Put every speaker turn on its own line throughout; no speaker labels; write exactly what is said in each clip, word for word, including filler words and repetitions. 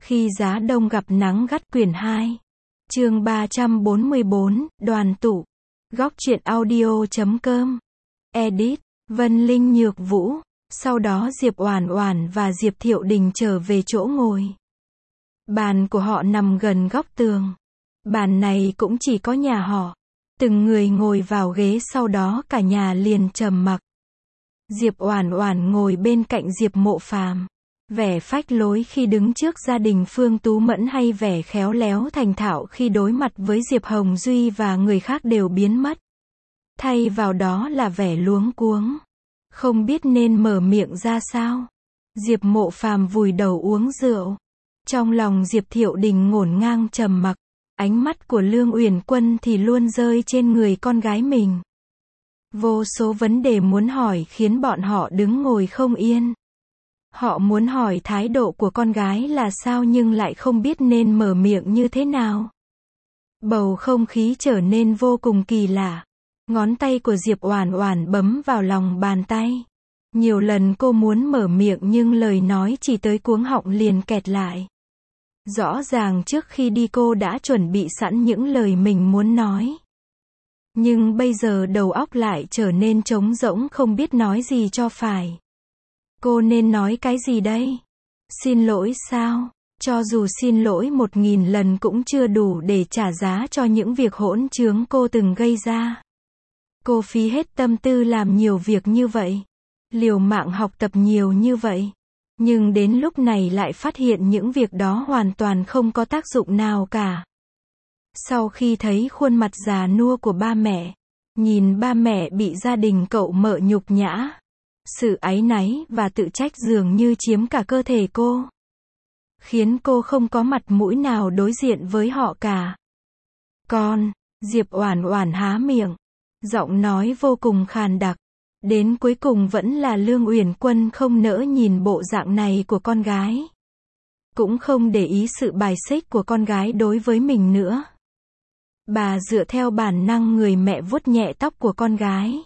Khi giá đông gặp nắng gắt quyển hai. Chương ba trăm bốn mươi bốn, đoàn tụ. Góc truyện audio chấm com. Edit, Vân Linh Nhược Vũ. Sau đó Diệp Oản Oản và Diệp Thiệu Đình trở về chỗ ngồi. Bàn của họ nằm gần góc tường. Bàn này cũng chỉ có nhà họ. Từng người ngồi vào ghế, sau đó cả nhà liền trầm mặc. Diệp Oản Oản ngồi bên cạnh Diệp Mộ Phàm. Vẻ phách lối khi đứng trước gia đình Phương Tú Mẫn hay vẻ khéo léo thành thạo khi đối mặt với Diệp Hồng Duy và người khác đều biến mất. Thay vào đó là vẻ luống cuống, không biết nên mở miệng ra sao. Diệp Mộ Phàm vùi đầu uống rượu. Trong lòng Diệp Thiệu Đình ngổn ngang trầm mặc. Ánh mắt của Lương Uyển Quân thì luôn rơi trên người con gái mình. Vô số vấn đề muốn hỏi khiến bọn họ đứng ngồi không yên. Họ muốn hỏi thái độ của con gái là sao nhưng lại không biết nên mở miệng như thế nào. Bầu không khí trở nên vô cùng kỳ lạ. Ngón tay của Diệp Oản Oản bấm vào lòng bàn tay. Nhiều lần cô muốn mở miệng nhưng lời nói chỉ tới cuống họng liền kẹt lại. Rõ ràng trước khi đi cô đã chuẩn bị sẵn những lời mình muốn nói. Nhưng bây giờ đầu óc lại trở nên trống rỗng, không biết nói gì cho phải. Cô nên nói cái gì đây? Xin lỗi sao? Cho dù xin lỗi một nghìn lần cũng chưa đủ để trả giá cho những việc hỗn trướng cô từng gây ra. Cô phí hết tâm tư làm nhiều việc như vậy. Liều mạng học tập nhiều như vậy. Nhưng đến lúc này lại phát hiện những việc đó hoàn toàn không có tác dụng nào cả. Sau khi thấy khuôn mặt già nua của ba mẹ, nhìn ba mẹ bị gia đình cậu mợ nhục nhã, sự áy náy và tự trách dường như chiếm cả cơ thể cô, khiến cô không có mặt mũi nào đối diện với họ cả. Con, Diệp Oản Oản há miệng, giọng nói vô cùng khàn đặc. Đến cuối cùng vẫn là Lương Uyển Quân không nỡ nhìn bộ dạng này của con gái. Cũng không để ý sự bài xích của con gái đối với mình nữa. Bà dựa theo bản năng người mẹ vuốt nhẹ tóc của con gái.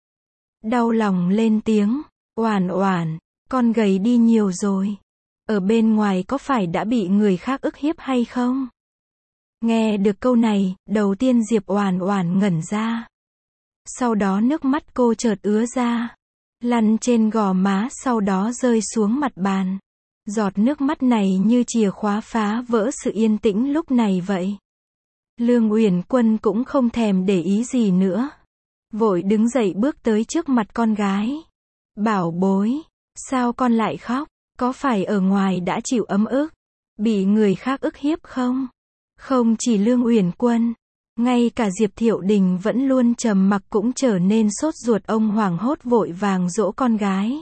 Đau lòng lên tiếng, Oản Oản, con gầy đi nhiều rồi. Ở bên ngoài có phải đã bị người khác ức hiếp hay không? Nghe được câu này, đầu tiên Diệp Oản Oản ngẩn ra. Sau đó nước mắt cô chợt ứa ra, lăn trên gò má sau đó rơi xuống mặt bàn. Giọt nước mắt này như chìa khóa phá vỡ sự yên tĩnh lúc này vậy. Lương Uyển Quân cũng không thèm để ý gì nữa. Vội đứng dậy bước tới trước mặt con gái. Bảo bối, sao con lại khóc? Có phải ở ngoài đã chịu ấm ức, bị người khác ức hiếp không? Không chỉ Lương Uyển Quân, ngay cả Diệp Thiệu Đình vẫn luôn trầm mặc cũng trở nên sốt ruột. Ông hoảng hốt vội vàng dỗ con gái.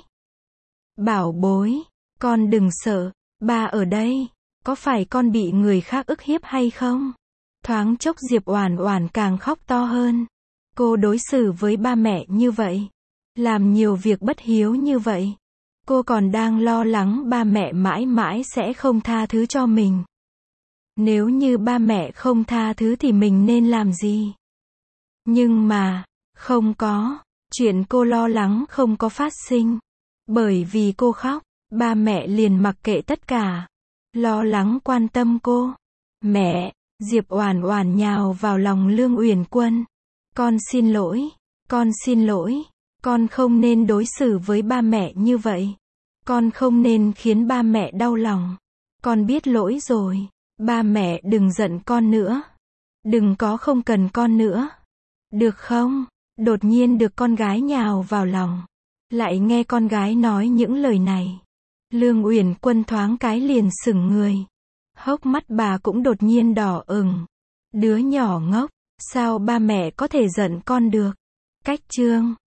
Bảo bối, con đừng sợ, ba ở đây. Có phải con bị người khác ức hiếp hay không? Thoáng chốc Diệp Oản Oản càng khóc to hơn. Cô đối xử với ba mẹ như vậy, làm nhiều việc bất hiếu như vậy. Cô còn đang lo lắng ba mẹ mãi mãi sẽ không tha thứ cho mình. Nếu như ba mẹ không tha thứ thì mình nên làm gì? Nhưng mà, không có, chuyện cô lo lắng không có phát sinh. Bởi vì cô khóc, ba mẹ liền mặc kệ tất cả. Lo lắng quan tâm cô. Mẹ, Diệp Oản Oản nhào vào lòng Lương Uyển Quân. Con xin lỗi, con xin lỗi, con không nên đối xử với ba mẹ như vậy. Con không nên khiến ba mẹ đau lòng. Con biết lỗi rồi. Ba mẹ đừng giận con nữa. Đừng có không cần con nữa. Được không? Đột nhiên được con gái nhào vào lòng. Lại nghe con gái nói những lời này. Lương Uyển Quân thoáng cái liền sững người. Hốc mắt bà cũng đột nhiên đỏ ửng. Đứa nhỏ ngốc, sao ba mẹ có thể giận con được? Cách chương